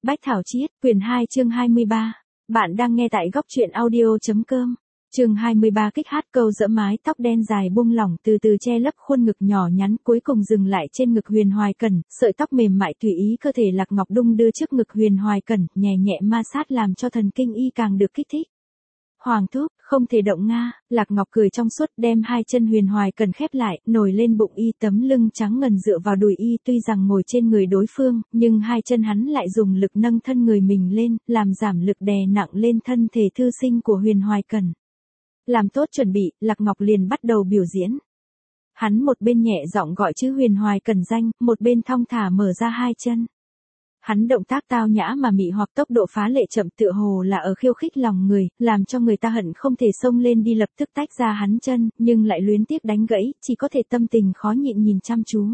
Bách Thảo Chiết, quyển 2 chương 23. Bạn đang nghe tại góc truyện audio.com. Chương 23 kích hát câu dỡ mái tóc đen dài buông lỏng từ từ che lấp khuôn ngực nhỏ nhắn cuối cùng dừng lại trên ngực Huyền Hoài Cẩn, sợi tóc mềm mại tùy ý cơ thể Lạc Ngọc đung đưa trước ngực Huyền Hoài Cẩn, nhẹ nhẹ ma sát làm cho thần kinh y càng được kích thích. Hoàng thúc, không thể động nga, Lạc Ngọc cười trong suốt đem hai chân Huyền Hoài Cẩn khép lại, nổi lên bụng y tấm lưng trắng ngần dựa vào đùi y tuy rằng ngồi trên người đối phương, nhưng hai chân hắn lại dùng lực nâng thân người mình lên, làm giảm lực đè nặng lên thân thể thư sinh của Huyền Hoài Cẩn. Làm tốt chuẩn bị, Lạc Ngọc liền bắt đầu biểu diễn. Hắn một bên nhẹ giọng gọi chữ Huyền Hoài Cẩn danh, một bên thong thả mở ra hai chân. Hắn động tác tao nhã mà mị hoặc tốc độ phá lệ chậm tựa hồ là ở khiêu khích lòng người, làm cho người ta hận không thể xông lên đi lập tức tách ra hắn chân, nhưng lại luyến tiếc đánh gãy, chỉ có thể tâm tình khó nhịn nhìn chăm chú.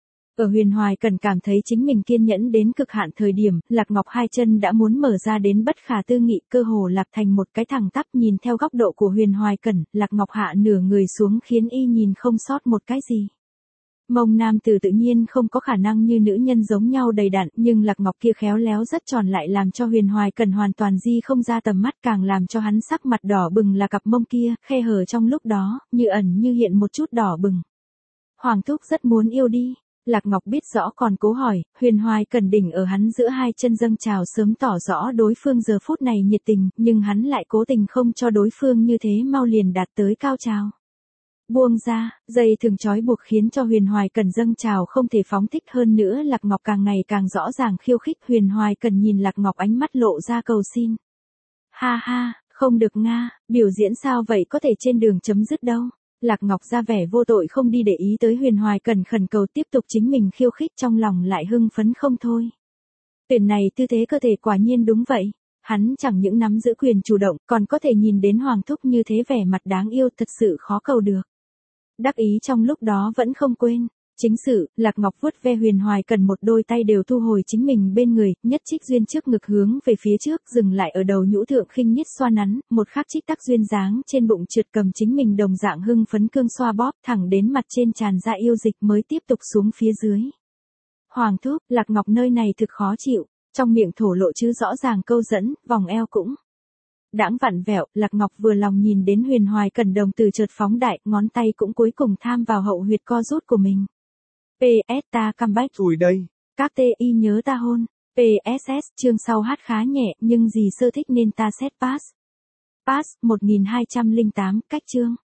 Ở Huyền Hoài Cẩn cảm thấy chính mình kiên nhẫn đến cực hạn thời điểm, Lạc Ngọc hai chân đã muốn mở ra đến bất khả tư nghị, cơ hồ lạc thành một cái thẳng tắp. Nhìn theo góc độ của Huyền Hoài Cẩn, Lạc Ngọc hạ nửa người xuống khiến y nhìn không sót một cái gì. Mông nam tử tự nhiên không có khả năng như nữ nhân giống nhau đầy đặn, nhưng Lạc Ngọc kia khéo léo rất tròn lại làm cho Huyền Hoài Cẩn hoàn toàn di không ra tầm mắt, càng làm cho hắn sắc mặt đỏ bừng là cặp mông kia, khe hở trong lúc đó, như ẩn như hiện một chút đỏ bừng. Hoàng thúc rất muốn yêu đi. Lạc Ngọc biết rõ còn cố hỏi, Huyền Hoài Cẩn đỉnh ở hắn giữa hai chân dâng trào sớm tỏ rõ đối phương giờ phút này nhiệt tình, nhưng hắn lại cố tình không cho đối phương như thế mau liền đạt tới cao trào. Buông ra, dây thừng trói buộc khiến cho Huyền Hoài Cẩn dâng trào không thể phóng thích hơn nữa. Lạc Ngọc càng ngày càng rõ ràng khiêu khích. Huyền Hoài Cẩn nhìn Lạc Ngọc ánh mắt lộ ra cầu xin. Ha ha, không được nga, biểu diễn sao vậy có thể trên đường chấm dứt đâu. Lạc Ngọc ra vẻ vô tội không đi để ý tới Huyền Hoài Cẩn khẩn cầu tiếp tục chính mình khiêu khích, trong lòng lại hưng phấn không thôi. Tuyển này tư thế cơ thể quả nhiên đúng vậy. Hắn chẳng những nắm giữ quyền chủ động, còn có thể nhìn đến Hoàng thúc như thế vẻ mặt đáng yêu, thật sự khó cầu được. Đắc ý trong lúc đó vẫn không quên. Chính sự, Lạc Ngọc vuốt ve Huyền Hoài Cẩn một đôi tay đều thu hồi chính mình bên người, nhất trích duyên trước ngực hướng về phía trước, dừng lại ở đầu nhũ thượng khinh nhất xoa nắn, một khắc trích tắc duyên dáng trên bụng trượt cầm chính mình đồng dạng hưng phấn cương xoa bóp thẳng đến mặt trên tràn ra yêu dịch mới tiếp tục xuống phía dưới. Hoàng thúc, Lạc Ngọc nơi này thực khó chịu, trong miệng thổ lộ chứ rõ ràng câu dẫn, vòng eo cũng đãng vặn vẹo. Lạc Ngọc vừa lòng nhìn đến Huyền Hoài Cẩn đồng từ chợt phóng đại, ngón tay cũng cuối cùng tham vào hậu huyệt co rút của mình. PS ta comeback. Ui đây. Các TI nhớ ta hôn. PSS chương sau hát khá nhẹ, nhưng gì sơ thích nên ta set pass. Pass 1208, cách chương.